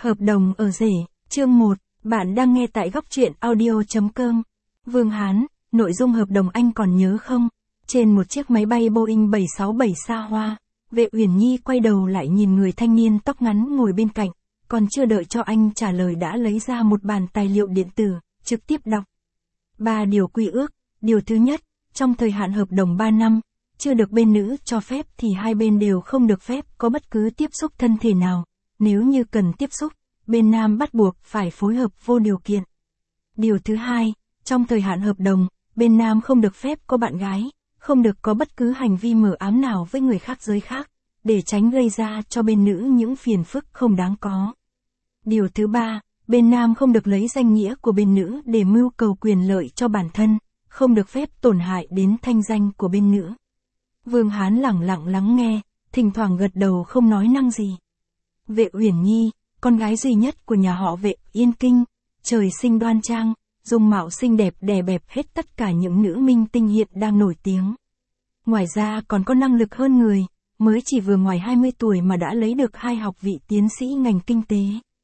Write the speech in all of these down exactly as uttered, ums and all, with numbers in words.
Hợp đồng ở rể, chương một, bạn đang nghe tại góc truyện audio.com. Vương Hán, nội dung hợp đồng anh còn nhớ không? Trên một chiếc máy bay Boeing bảy sáu bảy xa hoa, Vệ Uyển Nhi quay đầu lại nhìn người thanh niên tóc ngắn ngồi bên cạnh, còn chưa đợi cho anh trả lời đã lấy ra một bản tài liệu điện tử, trực tiếp đọc. Ba điều quy ước, điều thứ nhất, trong thời hạn hợp đồng ba năm, chưa được bên nữ cho phép thì hai bên đều không được phép có bất cứ tiếp xúc thân thể nào. Nếu như cần tiếp xúc, bên nam bắt buộc phải phối hợp vô điều kiện. Điều thứ hai, trong thời hạn hợp đồng, bên nam không được phép có bạn gái, không được có bất cứ hành vi mờ ám nào với người khác giới khác, để tránh gây ra cho bên nữ những phiền phức không đáng có. Điều thứ ba, bên nam không được lấy danh nghĩa của bên nữ để mưu cầu quyền lợi cho bản thân, không được phép tổn hại đến thanh danh của bên nữ. Vương Hán lẳng lặng lắng nghe, thỉnh thoảng gật đầu không nói năng gì. Vệ Uyển Nhi, con gái duy nhất của nhà họ Vệ Yên Kinh, trời sinh đoan trang, dung mạo xinh đẹp đè bẹp hết tất cả những nữ minh tinh hiện đang nổi tiếng. Ngoài ra còn có năng lực hơn người, mới chỉ vừa ngoài hai mươi tuổi mà đã lấy được hai học vị tiến sĩ ngành kinh tế.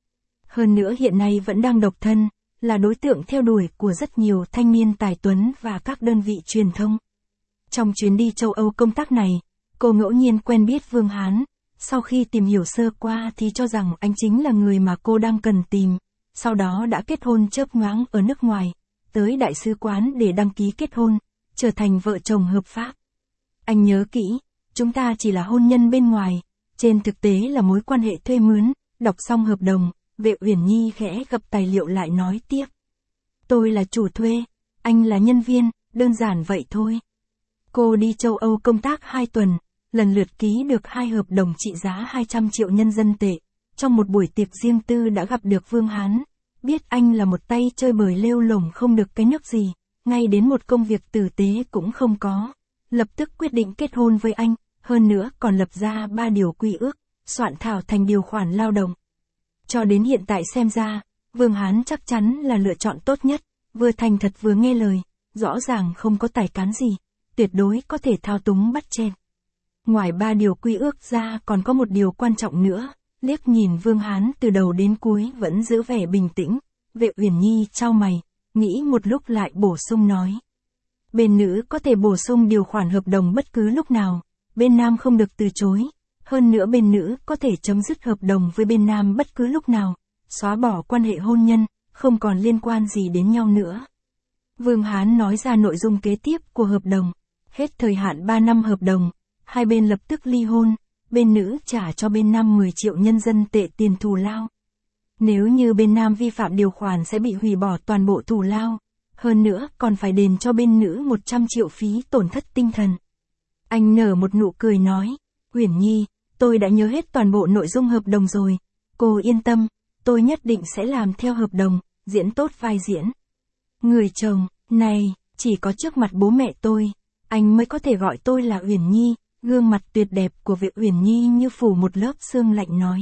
Hơn nữa hiện nay vẫn đang độc thân, là đối tượng theo đuổi của rất nhiều thanh niên tài tuấn và các đơn vị truyền thông. Trong chuyến đi châu Âu công tác này, cô ngẫu nhiên quen biết Vương Hán. Sau khi tìm hiểu sơ qua thì cho rằng anh chính là người mà cô đang cần tìm, sau đó đã kết hôn chớp nhoáng ở nước ngoài, tới đại sứ quán để đăng ký kết hôn, trở thành vợ chồng hợp pháp. Anh nhớ kỹ, chúng ta chỉ là hôn nhân bên ngoài, trên thực tế là mối quan hệ thuê mướn. Đọc xong hợp đồng, Vệ Uyển Nhi khẽ gập tài liệu lại nói tiếp. Tôi là chủ thuê, anh là nhân viên, đơn giản vậy thôi. Cô đi châu Âu công tác hai tuần. Lần lượt ký được hai hợp đồng trị giá hai trăm triệu nhân dân tệ. Trong một buổi tiệc riêng tư đã gặp được Vương Hán, biết anh là một tay chơi bời lêu lổng không được cái nước gì, ngay đến một công việc tử tế cũng không có. Lập tức quyết định kết hôn với anh, hơn nữa còn lập ra ba điều quy ước, soạn thảo thành điều khoản lao động. Cho đến hiện tại xem ra, Vương Hán chắc chắn là lựa chọn tốt nhất, vừa thành thật vừa nghe lời, rõ ràng không có tài cán gì, tuyệt đối có thể thao túng bắt chen. Ngoài ba điều quy ước ra còn có một điều quan trọng nữa, liếc nhìn Vương Hán từ đầu đến cuối vẫn giữ vẻ bình tĩnh, Vệ Uyển Nhi chau mày, nghĩ một lúc lại bổ sung nói. Bên nữ có thể bổ sung điều khoản hợp đồng bất cứ lúc nào, bên nam không được từ chối, hơn nữa bên nữ có thể chấm dứt hợp đồng với bên nam bất cứ lúc nào, xóa bỏ quan hệ hôn nhân, không còn liên quan gì đến nhau nữa. Vương Hán nói ra nội dung kế tiếp của hợp đồng, hết thời hạn ba năm hợp đồng. Hai bên lập tức ly hôn, bên nữ trả cho bên nam mười triệu nhân dân tệ tiền thù lao. Nếu như bên nam vi phạm điều khoản sẽ bị hủy bỏ toàn bộ thù lao, hơn nữa còn phải đền cho bên nữ một trăm triệu phí tổn thất tinh thần. Anh nở một nụ cười nói, Uyển Nhi, tôi đã nhớ hết toàn bộ nội dung hợp đồng rồi, cô yên tâm, tôi nhất định sẽ làm theo hợp đồng, diễn tốt vai diễn. Người chồng, này, chỉ có trước mặt bố mẹ tôi, anh mới có thể gọi tôi là Uyển Nhi. Gương mặt tuyệt đẹp của Vệ Uyển Nhi như phủ một lớp sương lạnh nói.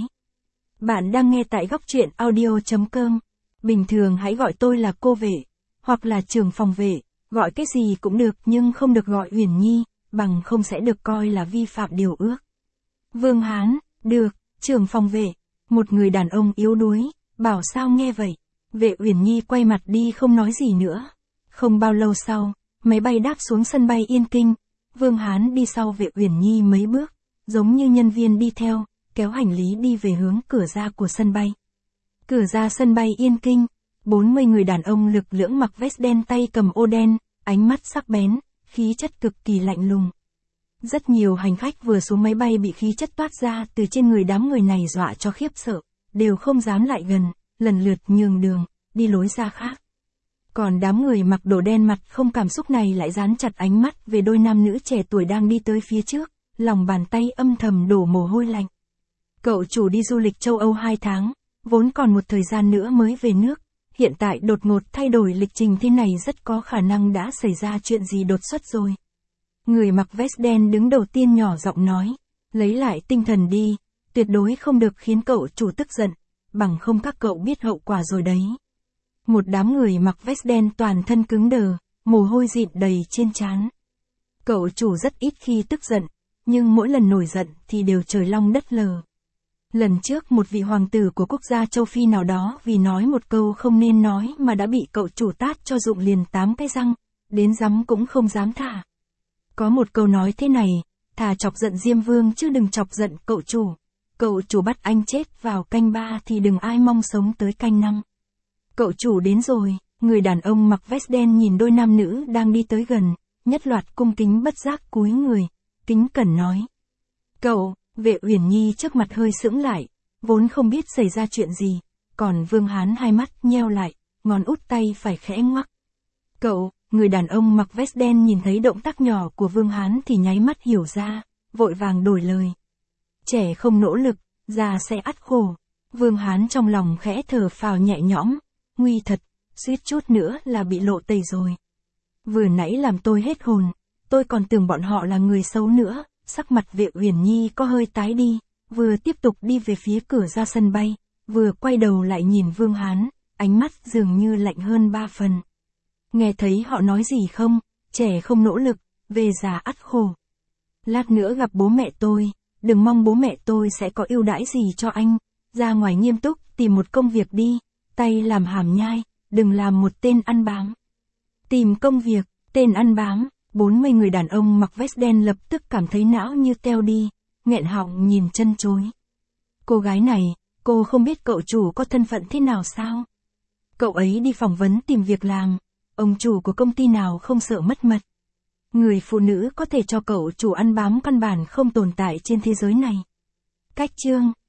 Bạn đang nghe tại góc truyện audio.com. Bình thường hãy gọi tôi là cô Vệ, hoặc là trưởng phòng Vệ, gọi cái gì cũng được nhưng không được gọi Uyển Nhi, bằng không sẽ được coi là vi phạm điều ước. Vương Hán, được, trưởng phòng Vệ, một người đàn ông yếu đuối, bảo sao nghe vậy. Vệ Uyển Nhi quay mặt đi không nói gì nữa. Không bao lâu sau, máy bay đáp xuống sân bay Yên Kinh. Vương Hán đi sau Vệ Uyển Nhi mấy bước, giống như nhân viên đi theo, kéo hành lý đi về hướng cửa ra của sân bay. Cửa ra sân bay Yên Kinh, bốn mươi người đàn ông lực lưỡng mặc vest đen tay cầm ô đen, ánh mắt sắc bén, khí chất cực kỳ lạnh lùng. Rất nhiều hành khách vừa xuống máy bay bị khí chất toát ra từ trên người đám người này dọa cho khiếp sợ, đều không dám lại gần, lần lượt nhường đường, đi lối ra khác. Còn đám người mặc đồ đen mặt không cảm xúc này lại dán chặt ánh mắt về đôi nam nữ trẻ tuổi đang đi tới phía trước, lòng bàn tay âm thầm đổ mồ hôi lạnh. Cậu chủ đi du lịch châu Âu hai tháng, vốn còn một thời gian nữa mới về nước, hiện tại đột ngột thay đổi lịch trình thế này rất có khả năng đã xảy ra chuyện gì đột xuất rồi. Người mặc vest đen đứng đầu tiên nhỏ giọng nói, lấy lại tinh thần đi, tuyệt đối không được khiến cậu chủ tức giận, bằng không các cậu biết hậu quả rồi đấy. Một đám người mặc vest đen toàn thân cứng đờ, mồ hôi dịn đầy trên trán. Cậu chủ rất ít khi tức giận, nhưng mỗi lần nổi giận thì đều trời long đất lở. Lần trước một vị hoàng tử của quốc gia châu Phi nào đó vì nói một câu không nên nói mà đã bị cậu chủ tát cho rụng liền tám cái răng, đến rắm cũng không dám thả. Có một câu nói thế này, thà chọc giận Diêm Vương chứ đừng chọc giận cậu chủ. Cậu chủ bắt anh chết vào canh ba thì đừng ai mong sống tới canh năm. Cậu chủ đến rồi, người đàn ông mặc vest đen nhìn đôi nam nữ đang đi tới gần, nhất loạt cung kính bất giác cúi người, kính cẩn nói. Cậu, Vệ Uyển Nhi trước mặt hơi sững lại, vốn không biết xảy ra chuyện gì, còn Vương Hán hai mắt nheo lại, ngón út tay phải khẽ ngoắc. Cậu, người đàn ông mặc vest đen nhìn thấy động tác nhỏ của Vương Hán thì nháy mắt hiểu ra, vội vàng đổi lời. Trẻ không nỗ lực, già sẽ ắt khổ. Vương Hán trong lòng khẽ thở phào nhẹ nhõm, nguy thật, suýt chút nữa là bị lộ tẩy rồi. Vừa nãy làm tôi hết hồn, tôi còn tưởng bọn họ là người xấu nữa. Sắc mặt Vệ Uyển Nhi có hơi tái đi, vừa tiếp tục đi về phía cửa ra sân bay, vừa quay đầu lại nhìn Vương Hán, ánh mắt dường như lạnh hơn ba phần. Nghe thấy họ nói gì không? Trẻ không nỗ lực, về già ắt khổ. Lát nữa gặp bố mẹ tôi, đừng mong bố mẹ tôi sẽ có ưu đãi gì cho anh, ra ngoài nghiêm túc tìm một công việc đi, tay làm hàm nhai, đừng làm một tên ăn bám. Tìm công việc, tên ăn bám. bốn mươi người đàn ông mặc vest đen lập tức cảm thấy não như teo đi, nghẹn họng nhìn chân chối. Cô gái này, cô không biết cậu chủ có thân phận thế nào sao? Cậu ấy đi phỏng vấn tìm việc làm, ông chủ của công ty nào không sợ mất mật. Người phụ nữ có thể cho cậu chủ ăn bám căn bản không tồn tại trên thế giới này. Cách chương